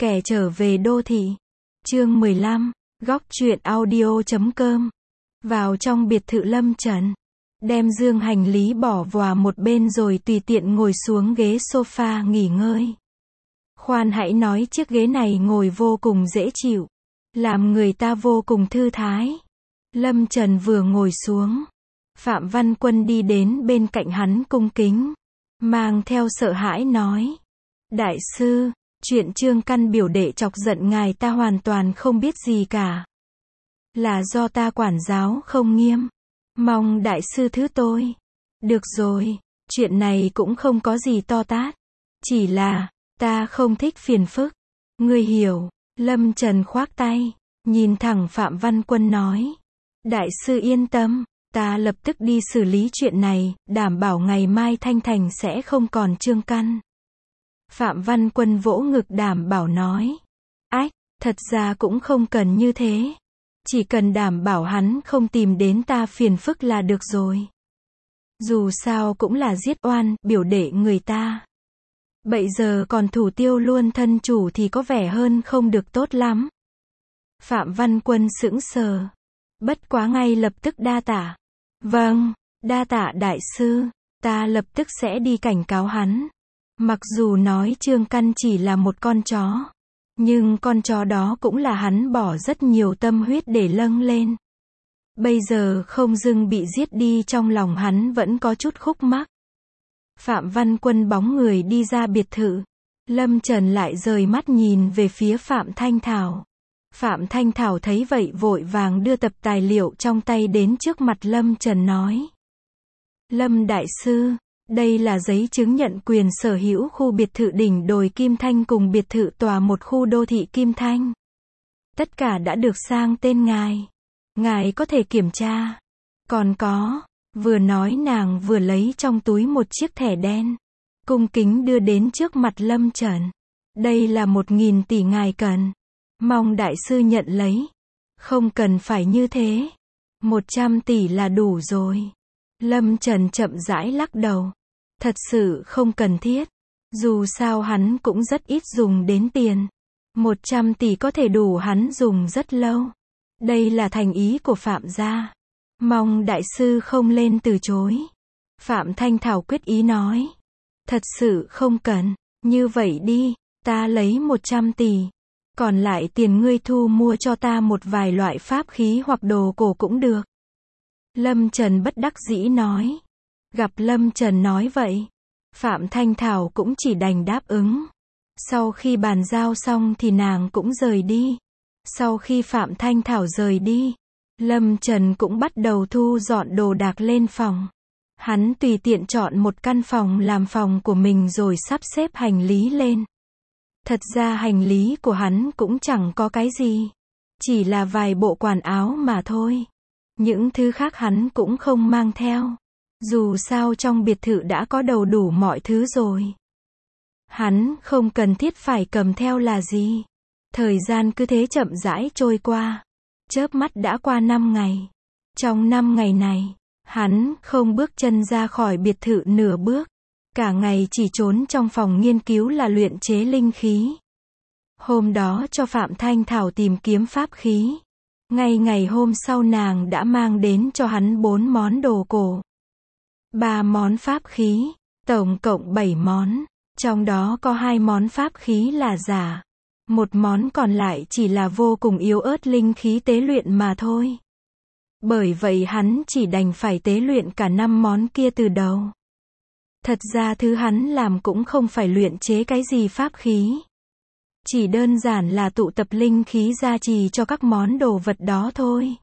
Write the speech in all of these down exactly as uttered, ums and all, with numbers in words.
Kẻ trở về đô thị. Chương mười lăm, góc truyện audio chấm com. Vào trong biệt thự Lâm Trần, đem dương hành lý bỏ vào một bên rồi tùy tiện ngồi xuống ghế sofa nghỉ ngơi. Khoan hãy nói chiếc ghế này ngồi vô cùng dễ chịu, làm người ta vô cùng thư thái. Lâm Trần vừa ngồi xuống, Phạm Văn Quân đi đến bên cạnh hắn cung kính, mang theo sợ hãi nói: Đại sư, chuyện Trương Căn biểu đệ chọc giận ngài ta hoàn toàn không biết gì cả. Là do ta quản giáo không nghiêm. Mong đại sư thứ tôi. Được rồi, chuyện này cũng không có gì to tát. Chỉ là, ta không thích phiền phức. Ngươi hiểu. Lâm Trần khoác tay, nhìn thẳng Phạm Văn Quân nói: Đại sư yên tâm, ta lập tức đi xử lý chuyện này, đảm bảo ngày mai Thanh Thành sẽ không còn Trương Căn. Phạm Văn Quân vỗ ngực đảm bảo nói: Ách, thật ra cũng không cần như thế. Chỉ cần đảm bảo hắn không tìm đến ta phiền phức là được rồi. Dù sao cũng là giết oan, biểu đệ người ta. Bây giờ còn thủ tiêu luôn thân chủ thì có vẻ hơn không được tốt lắm. Phạm Văn Quân sững sờ. Bất quá ngay lập tức đa tạ. Vâng, đa tạ đại sư, ta lập tức sẽ đi cảnh cáo hắn. Mặc dù nói Trương Căn chỉ là một con chó, nhưng con chó đó cũng là hắn bỏ rất nhiều tâm huyết để nâng lên. Bây giờ không dưng bị giết đi, trong lòng hắn vẫn có chút khúc mắc. Phạm Văn Quân bóng người đi ra biệt thự. Lâm Trần lại rời mắt nhìn về phía Phạm Thanh Thảo. Phạm Thanh Thảo thấy vậy vội vàng đưa tập tài liệu trong tay đến trước mặt Lâm Trần nói: Lâm đại sư, đây là giấy chứng nhận quyền sở hữu khu biệt thự đỉnh đồi Kim Thanh cùng biệt thự tòa một khu đô thị Kim Thanh. Tất cả đã được sang tên ngài. Ngài có thể kiểm tra. Còn có, vừa nói nàng vừa lấy trong túi một chiếc thẻ đen, cung kính đưa đến trước mặt Lâm Trần. Đây là một nghìn tỷ ngài cần. Mong đại sư nhận lấy. Không cần phải như thế. Một trăm tỷ là đủ rồi. Lâm Trần chậm rãi lắc đầu. Thật sự không cần thiết. Dù sao hắn cũng rất ít dùng đến tiền. Một trăm tỷ có thể đủ hắn dùng rất lâu. Đây là thành ý của Phạm gia. Mong đại sư không lên từ chối. Phạm Thanh Thảo quyết ý nói: Thật sự không cần. Như vậy đi, ta lấy một trăm tỷ. Còn lại tiền ngươi thu mua cho ta một vài loại pháp khí hoặc đồ cổ cũng được. Lâm Trần bất đắc dĩ nói. Gặp Lâm Trần nói vậy, Phạm Thanh Thảo cũng chỉ đành đáp ứng. Sau khi bàn giao xong thì nàng cũng rời đi. Sau khi Phạm Thanh Thảo rời đi, Lâm Trần cũng bắt đầu thu dọn đồ đạc lên phòng. Hắn tùy tiện chọn một căn phòng làm phòng của mình rồi sắp xếp hành lý lên. Thật ra hành lý của hắn cũng chẳng có cái gì. Chỉ là vài bộ quần áo mà thôi. Những thứ khác hắn cũng không mang theo. Dù sao trong biệt thự đã có đầy đủ mọi thứ rồi. Hắn không cần thiết phải cầm theo là gì. Thời gian cứ thế chậm rãi trôi qua. Chớp mắt đã qua năm ngày. Trong năm ngày này, hắn không bước chân ra khỏi biệt thự nửa bước. Cả ngày chỉ trốn trong phòng nghiên cứu là luyện chế linh khí. Hôm đó cho Phạm Thanh Thảo tìm kiếm pháp khí. Ngay ngày hôm sau nàng đã mang đến cho hắn bốn món đồ cổ. Ba món pháp khí, tổng cộng bảy món. Trong đó có hai món pháp khí là giả. Một món còn lại chỉ là vô cùng yếu ớt linh khí tế luyện mà thôi. Bởi vậy hắn chỉ đành phải tế luyện cả năm món kia từ đầu. Thật ra thứ hắn làm cũng không phải luyện chế cái gì pháp khí. Chỉ đơn giản là tụ tập linh khí gia trì cho các món đồ vật đó thôi.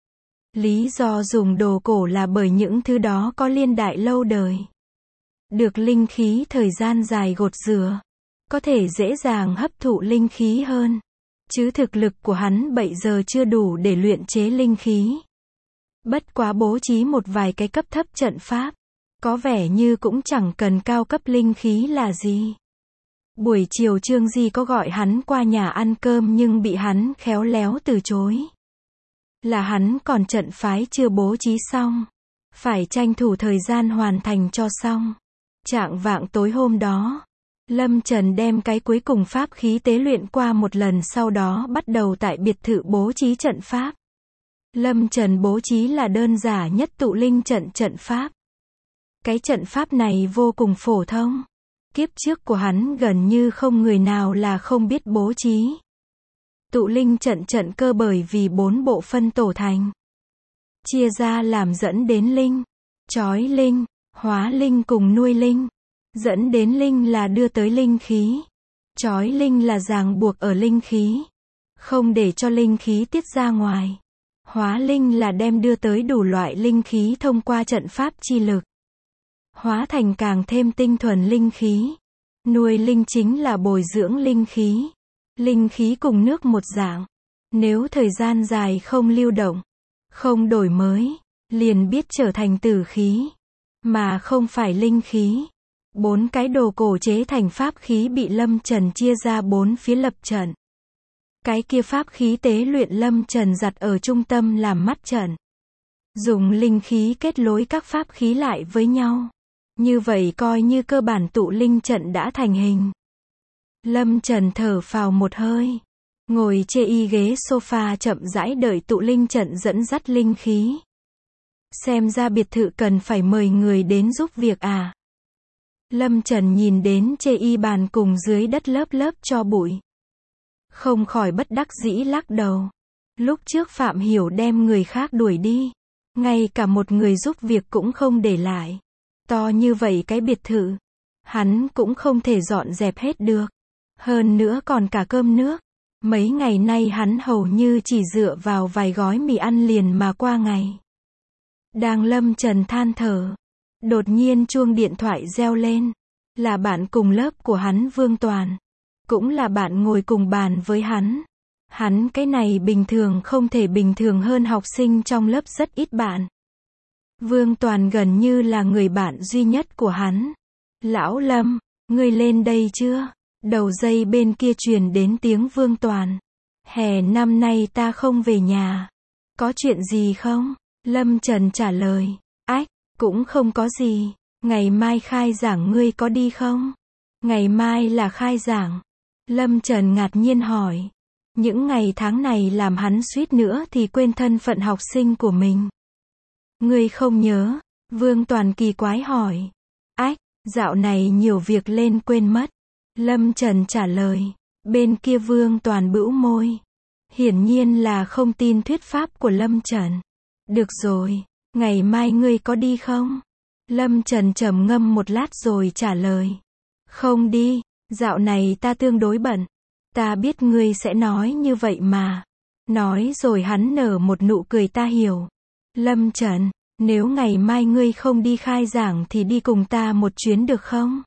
Lý do dùng đồ cổ là bởi những thứ đó có niên đại lâu đời. Được linh khí thời gian dài gột rửa. Có thể dễ dàng hấp thụ linh khí hơn. Chứ thực lực của hắn bây giờ chưa đủ để luyện chế linh khí. Bất quá bố trí một vài cái cấp thấp trận pháp. Có vẻ như cũng chẳng cần cao cấp linh khí là gì. Buổi chiều Trương Di có gọi hắn qua nhà ăn cơm nhưng bị hắn khéo léo từ chối. Là hắn còn trận phái chưa bố trí xong. Phải tranh thủ thời gian hoàn thành cho xong. Chạng vạng tối hôm đó, Lâm Trần đem cái cuối cùng pháp khí tế luyện qua một lần, sau đó bắt đầu tại biệt thự bố trí trận pháp. Lâm Trần bố trí là đơn giản nhất tụ linh trận trận pháp. Cái trận pháp này vô cùng phổ thông. Kiếp trước của hắn gần như không người nào là không biết bố trí. Tụ linh trận trận cơ bởi vì bốn bộ phân tổ thành. Chia ra làm dẫn đến linh, trói linh, hóa linh cùng nuôi linh. Dẫn đến linh là đưa tới linh khí. Trói linh là ràng buộc ở linh khí. Không để cho linh khí tiết ra ngoài. Hóa linh là đem đưa tới đủ loại linh khí thông qua trận pháp chi lực. Hóa thành càng thêm tinh thuần linh khí. Nuôi linh chính là bồi dưỡng linh khí. Linh khí cùng nước một dạng. Nếu thời gian dài không lưu động, không đổi mới, liền biết trở thành tử khí, mà không phải linh khí. Bốn cái đồ cổ chế thành pháp khí bị Lâm Trần chia ra bốn phía lập trận. Cái kia pháp khí tế luyện Lâm Trần đặt ở trung tâm làm mắt trận. Dùng linh khí kết nối các pháp khí lại với nhau. Như vậy coi như cơ bản tụ linh trận đã thành hình. Lâm Trần thở phào một hơi. Ngồi chê y ghế sofa chậm rãi đợi tụ linh trận dẫn dắt linh khí. Xem ra biệt thự cần phải mời người đến giúp việc à. Lâm Trần nhìn đến chê y bàn cùng dưới đất lớp lớp tro bụi. Không khỏi bất đắc dĩ lắc đầu. Lúc trước Phạm Hiểu đem người khác đuổi đi. Ngay cả một người giúp việc cũng không để lại. To như vậy cái biệt thự. Hắn cũng không thể dọn dẹp hết được. Hơn nữa còn cả cơm nước. Mấy ngày nay hắn hầu như chỉ dựa vào vài gói mì ăn liền mà qua ngày. Đang Lâm Trần than thở. Đột nhiên chuông điện thoại reo lên. Là bạn cùng lớp của hắn Vương Toàn. Cũng là bạn ngồi cùng bàn với hắn. Hắn cái này bình thường không thể bình thường hơn, học sinh trong lớp rất ít bạn. Vương Toàn gần như là người bạn duy nhất của hắn. Lão Lâm, ngươi lên đây chưa? Đầu dây bên kia truyền đến tiếng Vương Toàn. Hè năm nay ta không về nhà. Có chuyện gì không? Lâm Trần trả lời. Ách, cũng không có gì. Ngày mai khai giảng ngươi có đi không? Ngày mai là khai giảng. Lâm Trần ngạc nhiên hỏi. Những ngày tháng này làm hắn suýt nữa thì quên thân phận học sinh của mình. Ngươi không nhớ? Vương Toàn kỳ quái hỏi. Ách, dạo này nhiều việc lên quên mất. Lâm Trần trả lời. Bên kia Vương Toàn bĩu môi. Hiển nhiên là không tin thuyết pháp của Lâm Trần. Được rồi, ngày mai ngươi có đi không? Lâm Trần trầm ngâm một lát rồi trả lời. Không đi, dạo này ta tương đối bận. Ta biết ngươi sẽ nói như vậy mà. Nói rồi hắn nở một nụ cười, ta hiểu. Lâm Trần, nếu ngày mai ngươi không đi khai giảng thì đi cùng ta một chuyến được không?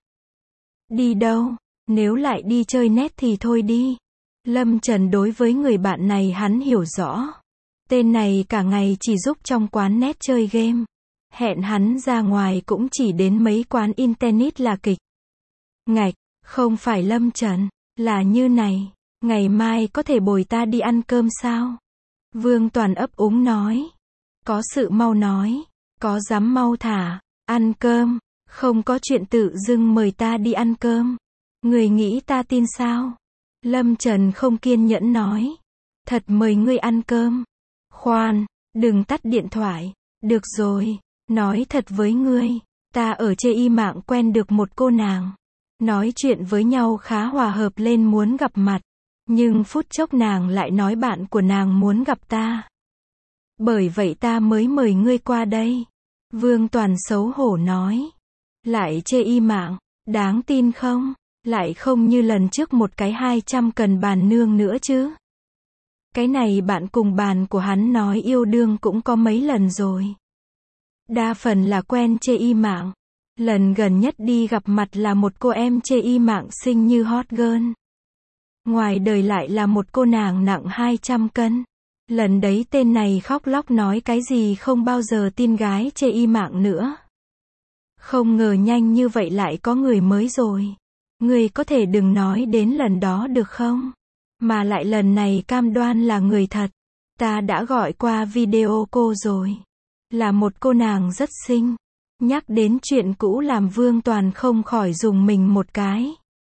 Đi đâu? Nếu lại đi chơi net thì thôi đi. Lâm Trần đối với người bạn này hắn hiểu rõ. Tên này cả ngày chỉ giúp trong quán net chơi game. Hẹn hắn ra ngoài cũng chỉ đến mấy quán internet là kịch. Ngạch, không phải Lâm Trần, là như này. Ngày mai có thể bồi ta đi ăn cơm sao? Vương Toàn ấp úng nói. Có sự mau nói. Có dám mau thả. Ăn cơm. Không có chuyện tự dưng mời ta đi ăn cơm. Người nghĩ ta tin sao? Lâm Trần không kiên nhẫn nói. Thật mời ngươi ăn cơm. Khoan, đừng tắt điện thoại. Được rồi, nói thật với ngươi. Ta ở chê y mạng quen được một cô nàng. Nói chuyện với nhau khá hòa hợp lên, muốn gặp mặt. Nhưng phút chốc nàng lại nói bạn của nàng muốn gặp ta. Bởi vậy ta mới mời ngươi qua đây. Vương Toàn xấu hổ nói. Lại chê y mạng, đáng tin không? Lại không như lần trước một cái hai trăm cần bàn nương nữa chứ. Cái này bạn cùng bàn của hắn nói yêu đương cũng có mấy lần rồi. Đa phần là quen chê y mạng. Lần gần nhất đi gặp mặt là một cô em chê y mạng xinh như hot girl. Ngoài đời lại là một cô nàng nặng hai trăm cân. Lần đấy tên này khóc lóc nói cái gì không bao giờ tin gái chê y mạng nữa. Không ngờ nhanh như vậy lại có người mới rồi. Người có thể đừng nói đến lần đó được không? Mà lại lần này cam đoan là người thật. Ta đã gọi qua video cô rồi. Là một cô nàng rất xinh. Nhắc đến chuyện cũ làm Vương Toàn không khỏi dùng mình một cái.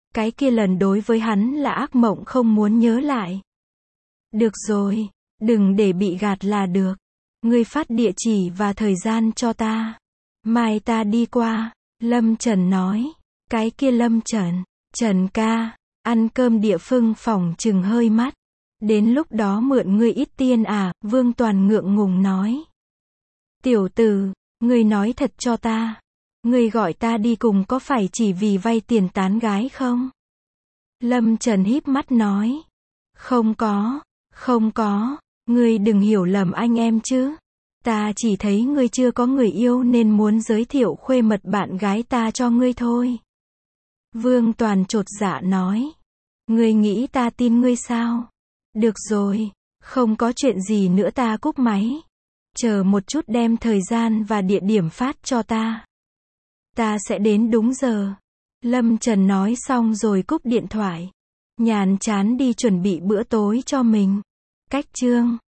Cái kia lần đối với hắn là ác mộng không muốn nhớ lại. Được rồi, đừng để bị gạt là được. Ngươi phát địa chỉ và thời gian cho ta. Mai ta đi qua. Lâm Trần nói. Cái kia Lâm Trần. Trần ca, ăn cơm địa phương phỏng chừng hơi mát. Đến lúc đó mượn ngươi ít tiền à, Vương Toàn ngượng ngùng nói. Tiểu tử, ngươi nói thật cho ta. Ngươi gọi ta đi cùng có phải chỉ vì vay tiền tán gái không? Lâm Trần híp mắt nói. Không có, không có, ngươi đừng hiểu lầm anh em chứ. Ta chỉ thấy ngươi chưa có người yêu nên muốn giới thiệu khuê mật bạn gái ta cho ngươi thôi. Vương Toàn chột dạ nói. Ngươi nghĩ ta tin ngươi sao? Được rồi, không có chuyện gì nữa ta cúp máy. Chờ một chút đem thời gian và địa điểm phát cho ta. Ta sẽ đến đúng giờ. Lâm Trần nói xong rồi cúp điện thoại. Nhàn chán đi chuẩn bị bữa tối cho mình. Cách chương